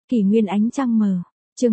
Kỷ nguyên ánh trăng mờ. Chương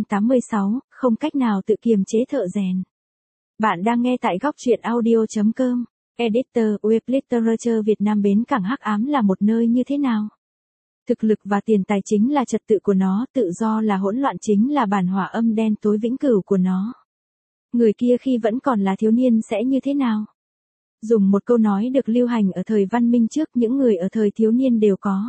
286, không cách nào tự kiềm chế thợ rèn. Bạn đang nghe tại góc truyện audio.com. Editor, Web Literature Việt Nam. Bến cảng hắc ám là một nơi như thế nào? Thực lực và tiền tài chính là trật tự của nó, tự do là hỗn loạn, chính là bản hòa âm đen tối vĩnh cửu của nó. Người kia khi vẫn còn là thiếu niên sẽ như thế nào? Dùng một câu nói được lưu hành ở thời văn minh trước, những người ở thời thiếu niên đều có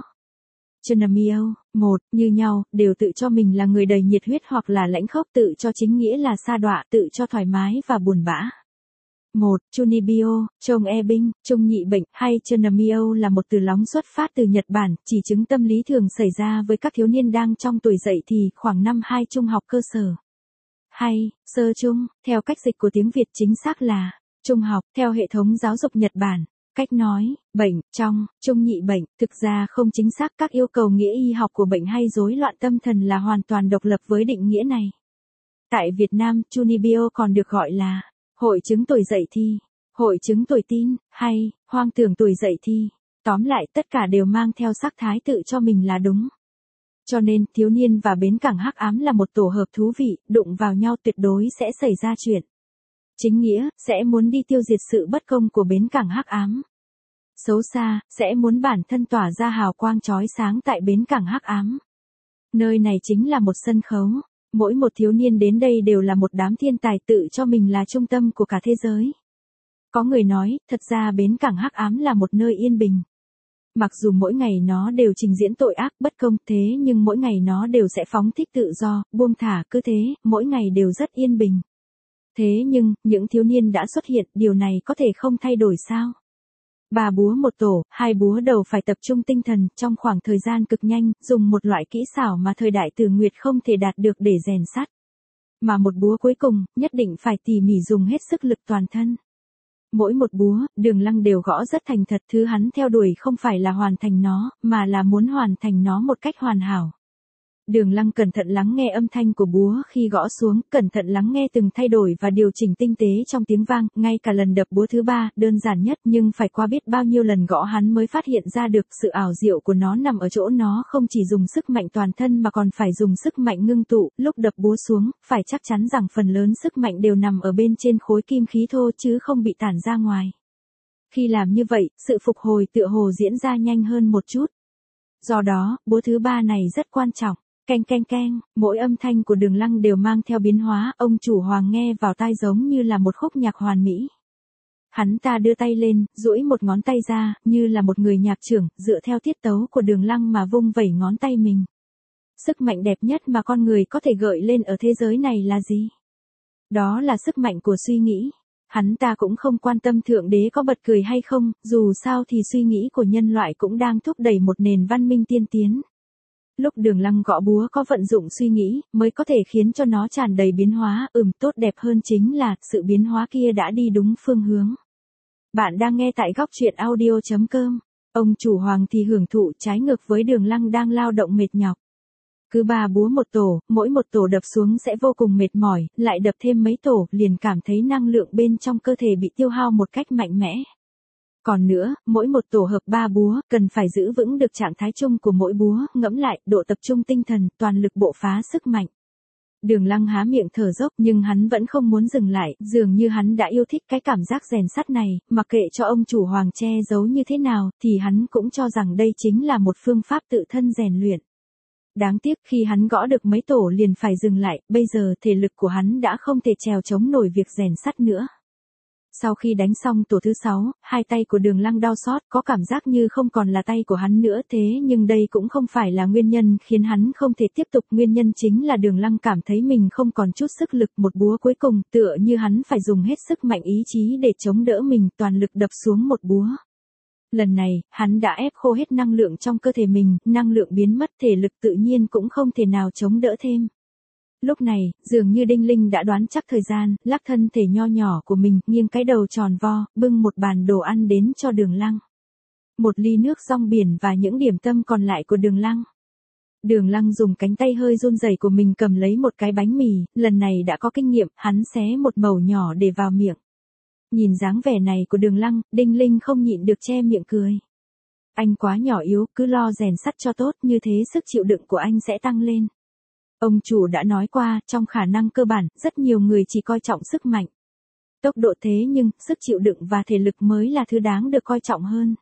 Chunamio, một, như nhau, đều tự cho mình là người đầy nhiệt huyết hoặc là lãnh khốc, tự cho chính nghĩa là sa đọa, tự cho thoải mái và buồn bã. Một, Chunibyo, Chong E Binh, Trung nhị bệnh, hay Chunamio là một từ lóng xuất phát từ Nhật Bản, chỉ chứng tâm lý thường xảy ra với các thiếu niên đang trong tuổi dậy thì, khoảng năm 2 trung học cơ sở. Hay, sơ trung, theo cách dịch của tiếng Việt chính xác là trung học, theo hệ thống giáo dục Nhật Bản. Cách nói, bệnh, trong, trung nhị bệnh, thực ra không chính xác, các yêu cầu nghĩa y học của bệnh hay rối loạn tâm thần là hoàn toàn độc lập với định nghĩa này. Tại Việt Nam, Chunibyo còn được gọi là hội chứng tuổi dậy thì, hội chứng tuổi teen, hay hoang tưởng tuổi dậy thì. Tóm lại, tất cả đều mang theo sắc thái tự cho mình là đúng. Cho nên, thiếu niên và bến cảng hắc ám là một tổ hợp thú vị, đụng vào nhau tuyệt đối sẽ xảy ra chuyện. Chính nghĩa, sẽ muốn đi tiêu diệt sự bất công của bến cảng hắc ám. Xấu xa, sẽ muốn bản thân tỏa ra hào quang chói sáng tại bến cảng hắc ám. Nơi này chính là một sân khấu. Mỗi một thiếu niên đến đây đều là một đám thiên tài, tự cho mình là trung tâm của cả thế giới. Có người nói, thật ra bến cảng hắc ám là một nơi yên bình. Mặc dù mỗi ngày nó đều trình diễn tội ác bất công, thế nhưng mỗi ngày nó đều sẽ phóng thích tự do, buông thả, cứ thế, mỗi ngày đều rất yên bình. Thế nhưng, những thiếu niên đã xuất hiện, điều này có thể không thay đổi sao? 3 búa một tổ, 2 búa đầu phải tập trung tinh thần, trong khoảng thời gian cực nhanh, dùng một loại kỹ xảo mà thời đại Từ Nguyệt không thể đạt được để rèn sắt. Mà một búa cuối cùng, nhất định phải tỉ mỉ dùng hết sức lực toàn thân. Mỗi một búa, Đường Lăng đều gõ rất thành thật, thứ hắn theo đuổi không phải là hoàn thành nó, mà là muốn hoàn thành nó một cách hoàn hảo. Đường Lăng cẩn thận lắng nghe âm thanh của búa khi gõ xuống, cẩn thận lắng nghe từng thay đổi và điều chỉnh tinh tế trong tiếng vang, ngay cả lần đập búa thứ 3, đơn giản nhất nhưng phải qua biết bao nhiêu lần gõ hắn mới phát hiện ra được sự ảo diệu của nó nằm ở chỗ nó không chỉ dùng sức mạnh toàn thân mà còn phải dùng sức mạnh ngưng tụ, lúc đập búa xuống, phải chắc chắn rằng phần lớn sức mạnh đều nằm ở bên trên khối kim khí thô chứ không bị tản ra ngoài. Khi làm như vậy, sự phục hồi tựa hồ diễn ra nhanh hơn một chút. Do đó, búa thứ 3 này rất quan trọng. Keng keng keng, mỗi âm thanh của Đường Lăng đều mang theo biến hóa, ông chủ Hoàng nghe vào tai giống như là một khúc nhạc hoàn mỹ. Hắn ta đưa tay lên, duỗi một ngón tay ra, như là một người nhạc trưởng, dựa theo tiết tấu của Đường Lăng mà vung vẩy ngón tay mình. Sức mạnh đẹp nhất mà con người có thể gợi lên ở thế giới này là gì? Đó là sức mạnh của suy nghĩ. Hắn ta cũng không quan tâm Thượng Đế có bật cười hay không, dù sao thì suy nghĩ của nhân loại cũng đang thúc đẩy một nền văn minh tiên tiến. Lúc Đường Lăng gõ búa có vận dụng suy nghĩ, mới có thể khiến cho nó tràn đầy biến hóa, tốt đẹp hơn chính là, sự biến hóa kia đã đi đúng phương hướng. Bạn đang nghe tại góc truyện audio.com. Ông chủ Hoàng thì hưởng thụ, trái ngược với Đường Lăng đang lao động mệt nhọc. Cứ 3 búa một tổ, mỗi một tổ đập xuống sẽ vô cùng mệt mỏi, lại đập thêm mấy tổ, liền cảm thấy năng lượng bên trong cơ thể bị tiêu hao một cách mạnh mẽ. Còn nữa, mỗi một tổ hợp 3 búa, cần phải giữ vững được trạng thái chung của mỗi búa, ngẫm lại, độ tập trung tinh thần, toàn lực bộc phá sức mạnh. Đường Lăng há miệng thở dốc nhưng hắn vẫn không muốn dừng lại, dường như hắn đã yêu thích cái cảm giác rèn sắt này, mặc kệ cho ông chủ Hoàng che giấu như thế nào, thì hắn cũng cho rằng đây chính là một phương pháp tự thân rèn luyện. Đáng tiếc khi hắn gõ được mấy tổ liền phải dừng lại, bây giờ thể lực của hắn đã không thể trèo chống nổi việc rèn sắt nữa. Sau khi đánh xong tổ thứ 6, hai tay của Đường Lăng đau xót, có cảm giác như không còn là tay của hắn nữa, thế nhưng đây cũng không phải là nguyên nhân khiến hắn không thể tiếp tục, nguyên nhân chính là Đường Lăng cảm thấy mình không còn chút sức lực, một búa cuối cùng, tựa như hắn phải dùng hết sức mạnh ý chí để chống đỡ mình, toàn lực đập xuống một búa. Lần này, hắn đã ép khô hết năng lượng trong cơ thể mình, năng lượng biến mất, thể lực tự nhiên cũng không thể nào chống đỡ thêm. Lúc này, dường như Đinh Linh đã đoán chắc thời gian, lắc thân thể nho nhỏ của mình, nghiêng cái đầu tròn vo, bưng một bàn đồ ăn đến cho Đường Lăng. Một ly nước rong biển và những điểm tâm còn lại của Đường Lăng. Đường Lăng dùng cánh tay hơi run rẩy của mình cầm lấy một cái bánh mì, lần này đã có kinh nghiệm, hắn xé một mẩu nhỏ để vào miệng. Nhìn dáng vẻ này của Đường Lăng, Đinh Linh không nhịn được che miệng cười. Anh quá nhỏ yếu, cứ lo rèn sắt cho tốt, như thế sức chịu đựng của anh sẽ tăng lên. Ông chủ đã nói qua, trong khả năng cơ bản, rất nhiều người chỉ coi trọng sức mạnh, tốc độ, thế nhưng, sức chịu đựng và thể lực mới là thứ đáng được coi trọng hơn.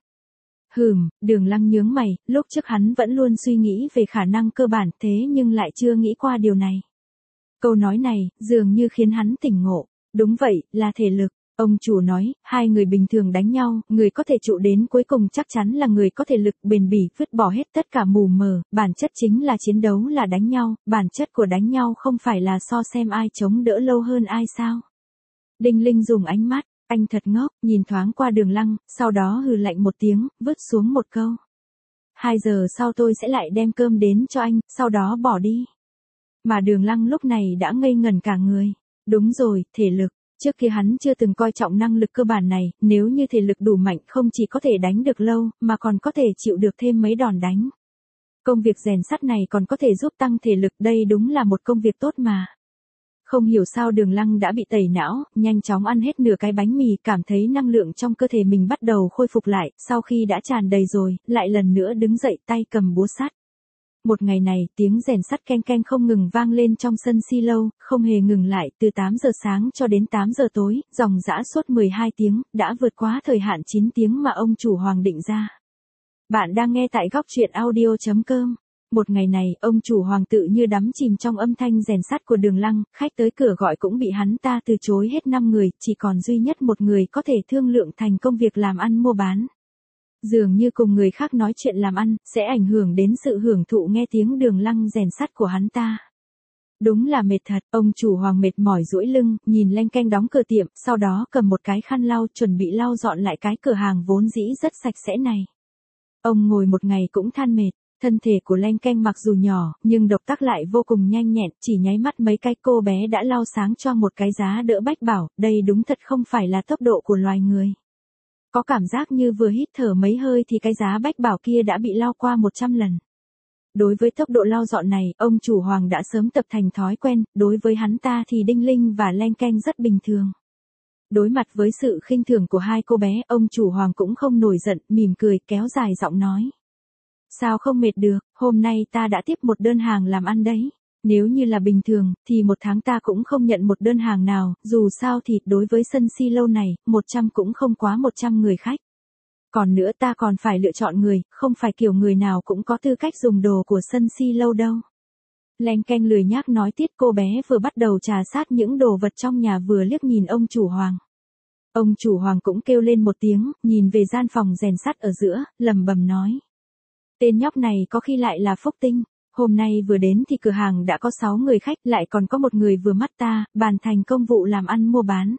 Đường Lăng nhướng mày, lúc trước hắn vẫn luôn suy nghĩ về khả năng cơ bản, thế nhưng lại chưa nghĩ qua điều này. Câu nói này, dường như khiến hắn tỉnh ngộ. Đúng vậy, là thể lực. Ông chủ nói, hai người bình thường đánh nhau, người có thể trụ đến cuối cùng chắc chắn là người có thể lực bền bỉ, vứt bỏ hết tất cả mù mờ, bản chất chính là chiến đấu, là đánh nhau, bản chất của đánh nhau không phải là so xem ai chống đỡ lâu hơn ai sao. Đinh Linh dùng ánh mắt, anh thật ngốc, nhìn thoáng qua Đường Lăng, sau đó hừ lạnh một tiếng, vứt xuống một câu. 2 giờ sau tôi sẽ lại đem cơm đến cho anh, sau đó bỏ đi. Mà Đường Lăng lúc này đã ngây ngẩn cả người. Đúng rồi, thể lực. Trước kia hắn chưa từng coi trọng năng lực cơ bản này, nếu như thể lực đủ mạnh không chỉ có thể đánh được lâu, mà còn có thể chịu được thêm mấy đòn đánh. Công việc rèn sắt này còn có thể giúp tăng thể lực, đây đúng là một công việc tốt mà. Không hiểu sao Đường Lăng đã bị tẩy não, nhanh chóng ăn hết nửa cái bánh mì, cảm thấy năng lượng trong cơ thể mình bắt đầu khôi phục lại, sau khi đã tràn đầy rồi, lại lần nữa đứng dậy tay cầm búa sắt. Một ngày này, tiếng rèn sắt keng keng không ngừng vang lên trong sân silo, không hề ngừng lại, từ 8 giờ sáng cho đến 8 giờ tối, dòng dã suốt 12 tiếng, đã vượt quá thời hạn 9 tiếng mà ông chủ Hoàng định ra. Bạn đang nghe tại góc truyện audio.com. Một ngày này, ông chủ Hoàng tự như đắm chìm trong âm thanh rèn sắt của Đường Lăng, khách tới cửa gọi cũng bị hắn ta từ chối hết 5 người, chỉ còn duy nhất một người có thể thương lượng thành công việc làm ăn mua bán. Dường như cùng người khác nói chuyện làm ăn, sẽ ảnh hưởng đến sự hưởng thụ nghe tiếng Đường Lăng rèn sắt của hắn ta. Đúng là mệt thật, ông chủ Hoàng mệt mỏi duỗi lưng, nhìn leng keng đóng cửa tiệm, sau đó cầm một cái khăn lau chuẩn bị lau dọn lại cái cửa hàng vốn dĩ rất sạch sẽ này. Ông ngồi một ngày cũng than mệt, thân thể của leng keng mặc dù nhỏ, nhưng động tác lại vô cùng nhanh nhẹn, chỉ nháy mắt mấy cái cô bé đã lau sáng cho một cái giá đỡ bách bảo, đây đúng thật không phải là tốc độ của loài người. Có cảm giác như vừa hít thở mấy hơi thì cái giá bách bảo kia đã bị lau qua 100 lần. Đối với tốc độ lau dọn này, ông chủ Hoàng đã sớm tập thành thói quen, đối với hắn ta thì Đinh Linh và leng keng rất bình thường. Đối mặt với sự khinh thường của hai cô bé, ông chủ Hoàng cũng không nổi giận, mỉm cười, kéo dài giọng nói. Sao không mệt được, hôm nay ta đã tiếp một đơn hàng làm ăn đấy. Nếu như là bình thường, thì một tháng ta cũng không nhận một đơn hàng nào, dù sao thì, đối với sân silo này, 100 cũng không quá 100 người khách. Còn nữa ta còn phải lựa chọn người, không phải kiểu người nào cũng có tư cách dùng đồ của sân silo đâu. Leng keng lười nhác nói tiết, cô bé vừa bắt đầu trà sát những đồ vật trong nhà vừa liếc nhìn ông chủ Hoàng. Ông chủ Hoàng cũng kêu lên một tiếng, nhìn về gian phòng rèn sắt ở giữa, lẩm bẩm nói. Tên nhóc này có khi lại là phúc tinh. Hôm nay vừa đến thì cửa hàng đã có 6 người khách, lại còn có một người vừa mắt ta, bàn thành công vụ làm ăn mua bán.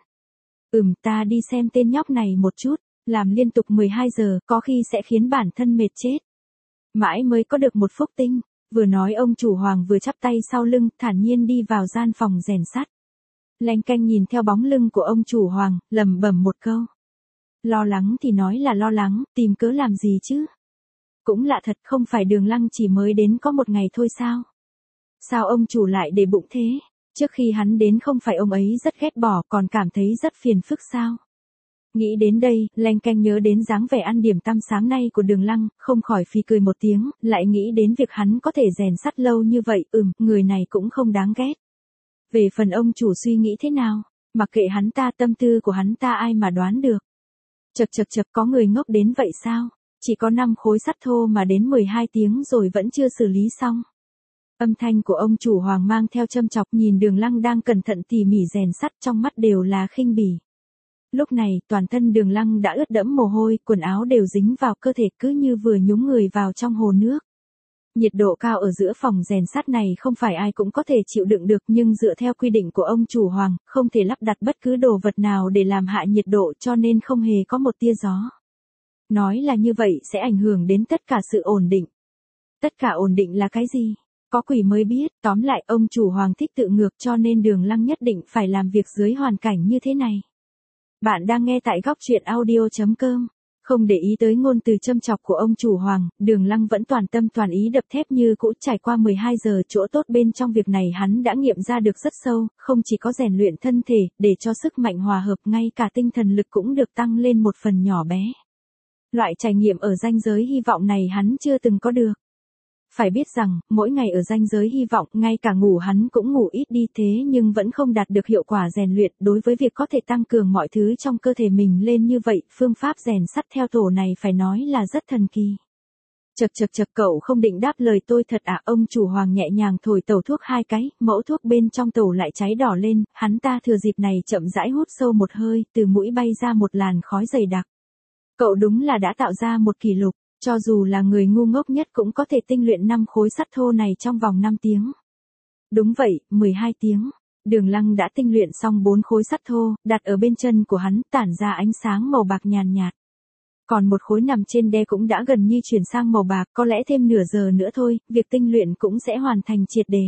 Ta đi xem tên nhóc này một chút, làm liên tục 12 giờ, có khi sẽ khiến bản thân mệt chết. Mãi mới có được một phúc tinh, vừa nói ông chủ Hoàng vừa chắp tay sau lưng, thản nhiên đi vào gian phòng rèn sắt. Leng keng nhìn theo bóng lưng của ông chủ Hoàng, lẩm bẩm một câu. Lo lắng thì nói là lo lắng, tìm cớ làm gì chứ? Cũng lạ thật, không phải Đường Lăng chỉ mới đến có một ngày thôi sao? Sao ông chủ lại để bụng thế? Trước khi hắn đến không phải ông ấy rất ghét bỏ, còn cảm thấy rất phiền phức sao? Nghĩ đến đây, leng keng nhớ đến dáng vẻ ăn điểm tâm sáng nay của Đường Lăng, không khỏi phì cười một tiếng, lại nghĩ đến việc hắn có thể rèn sắt lâu như vậy, người này cũng không đáng ghét. Về phần ông chủ suy nghĩ thế nào, mặc kệ hắn ta, tâm tư của hắn ta ai mà đoán được. Chật, có người ngốc đến vậy sao? Chỉ có 5 khối sắt thô mà đến 12 tiếng rồi vẫn chưa xử lý xong. Âm thanh của ông chủ Hoàng mang theo châm chọc, nhìn Đường Lăng đang cẩn thận tỉ mỉ rèn sắt, trong mắt đều là khinh bỉ. Lúc này, toàn thân Đường Lăng đã ướt đẫm mồ hôi, quần áo đều dính vào cơ thể, cứ như vừa nhúng người vào trong hồ nước. Nhiệt độ cao ở giữa phòng rèn sắt này không phải ai cũng có thể chịu đựng được, nhưng dựa theo quy định của ông chủ Hoàng, không thể lắp đặt bất cứ đồ vật nào để làm hạ nhiệt độ, cho nên không hề có một tia gió. Nói là như vậy sẽ ảnh hưởng đến tất cả sự ổn định. Tất cả ổn định là cái gì? Có quỷ mới biết, tóm lại ông chủ Hoàng thích tự ngược, cho nên Đường Lăng nhất định phải làm việc dưới hoàn cảnh như thế này. Bạn đang nghe tại góc truyện audio.com. Không để ý tới ngôn từ châm chọc của ông chủ Hoàng, Đường Lăng vẫn toàn tâm toàn ý đập thép như cũ. Trải qua 12 giờ, chỗ tốt bên trong việc này hắn đã nghiệm ra được rất sâu, không chỉ có rèn luyện thân thể, để cho sức mạnh hòa hợp, ngay cả tinh thần lực cũng được tăng lên một phần nhỏ bé. Loại trải nghiệm ở ranh giới hy vọng này hắn chưa từng có được. Phải biết rằng, mỗi ngày ở ranh giới hy vọng, ngay cả ngủ hắn cũng ngủ ít đi thế nhưng vẫn không đạt được hiệu quả rèn luyện đối với việc có thể tăng cường mọi thứ trong cơ thể mình lên như vậy, phương pháp rèn sắt theo tổ này phải nói là rất thần kỳ. Chật cậu không định đáp lời tôi thật à? Ông chủ Hoàng nhẹ nhàng thổi tẩu thuốc 2 cái, mẫu thuốc bên trong tẩu lại cháy đỏ lên, hắn ta thừa dịp này chậm rãi hút sâu một hơi, từ mũi bay ra một làn khói dày đặc. Cậu đúng là đã tạo ra một kỷ lục, cho dù là người ngu ngốc nhất cũng có thể tinh luyện 5 khối sắt thô này trong vòng 5 tiếng. Đúng vậy, 12 tiếng. Đường Lăng đã tinh luyện xong 4 khối sắt thô, đặt ở bên chân của hắn, tản ra ánh sáng màu bạc nhàn nhạt. Còn một khối nằm trên đe cũng đã gần như chuyển sang màu bạc, có lẽ thêm nửa giờ nữa thôi, việc tinh luyện cũng sẽ hoàn thành triệt đề.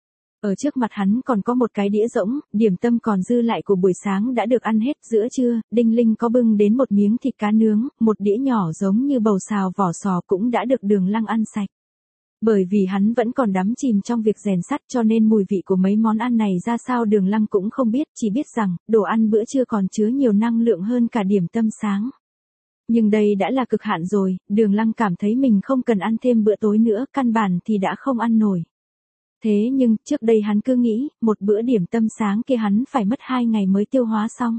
Ở trước mặt hắn còn có một cái đĩa rỗng, điểm tâm còn dư lại của buổi sáng đã được ăn hết. Giữa trưa, Đinh Linh có bưng đến một miếng thịt cá nướng, một đĩa nhỏ giống như bầu xào vỏ sò cũng đã được Đường Lăng ăn sạch. Bởi vì hắn vẫn còn đắm chìm trong việc rèn sắt cho nên mùi vị của mấy món ăn này ra sao Đường Lăng cũng không biết, chỉ biết rằng, đồ ăn bữa trưa còn chứa nhiều năng lượng hơn cả điểm tâm sáng. Nhưng đây đã là cực hạn rồi, Đường Lăng cảm thấy mình không cần ăn thêm bữa tối nữa, căn bản thì đã không ăn nổi. Thế nhưng, trước đây hắn cứ nghĩ, một bữa điểm tâm sáng kia hắn phải mất 2 ngày mới tiêu hóa xong.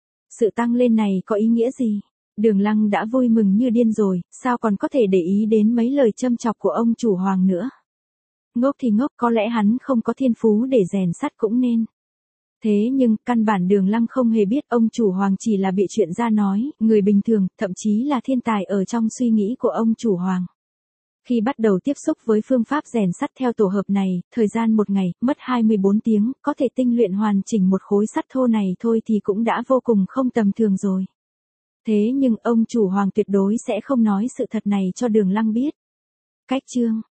Sự tăng lên này có ý nghĩa gì? Đường Lăng đã vui mừng như điên rồi, sao còn có thể để ý đến mấy lời châm chọc của ông chủ Hoàng nữa? Ngốc thì ngốc, có lẽ hắn không có thiên phú để rèn sắt cũng nên. Thế nhưng, căn bản Đường Lăng không hề biết ông chủ Hoàng chỉ là bị chuyện ra nói, người bình thường, thậm chí là thiên tài ở trong suy nghĩ của ông chủ Hoàng. Khi bắt đầu tiếp xúc với phương pháp rèn sắt theo tổ hợp này, thời gian một ngày, mất 24 tiếng, có thể tinh luyện hoàn chỉnh một khối sắt thô này thôi thì cũng đã vô cùng không tầm thường rồi. Thế nhưng ông chủ Hoàng tuyệt đối sẽ không nói sự thật này cho Đường Lăng biết. Cách chương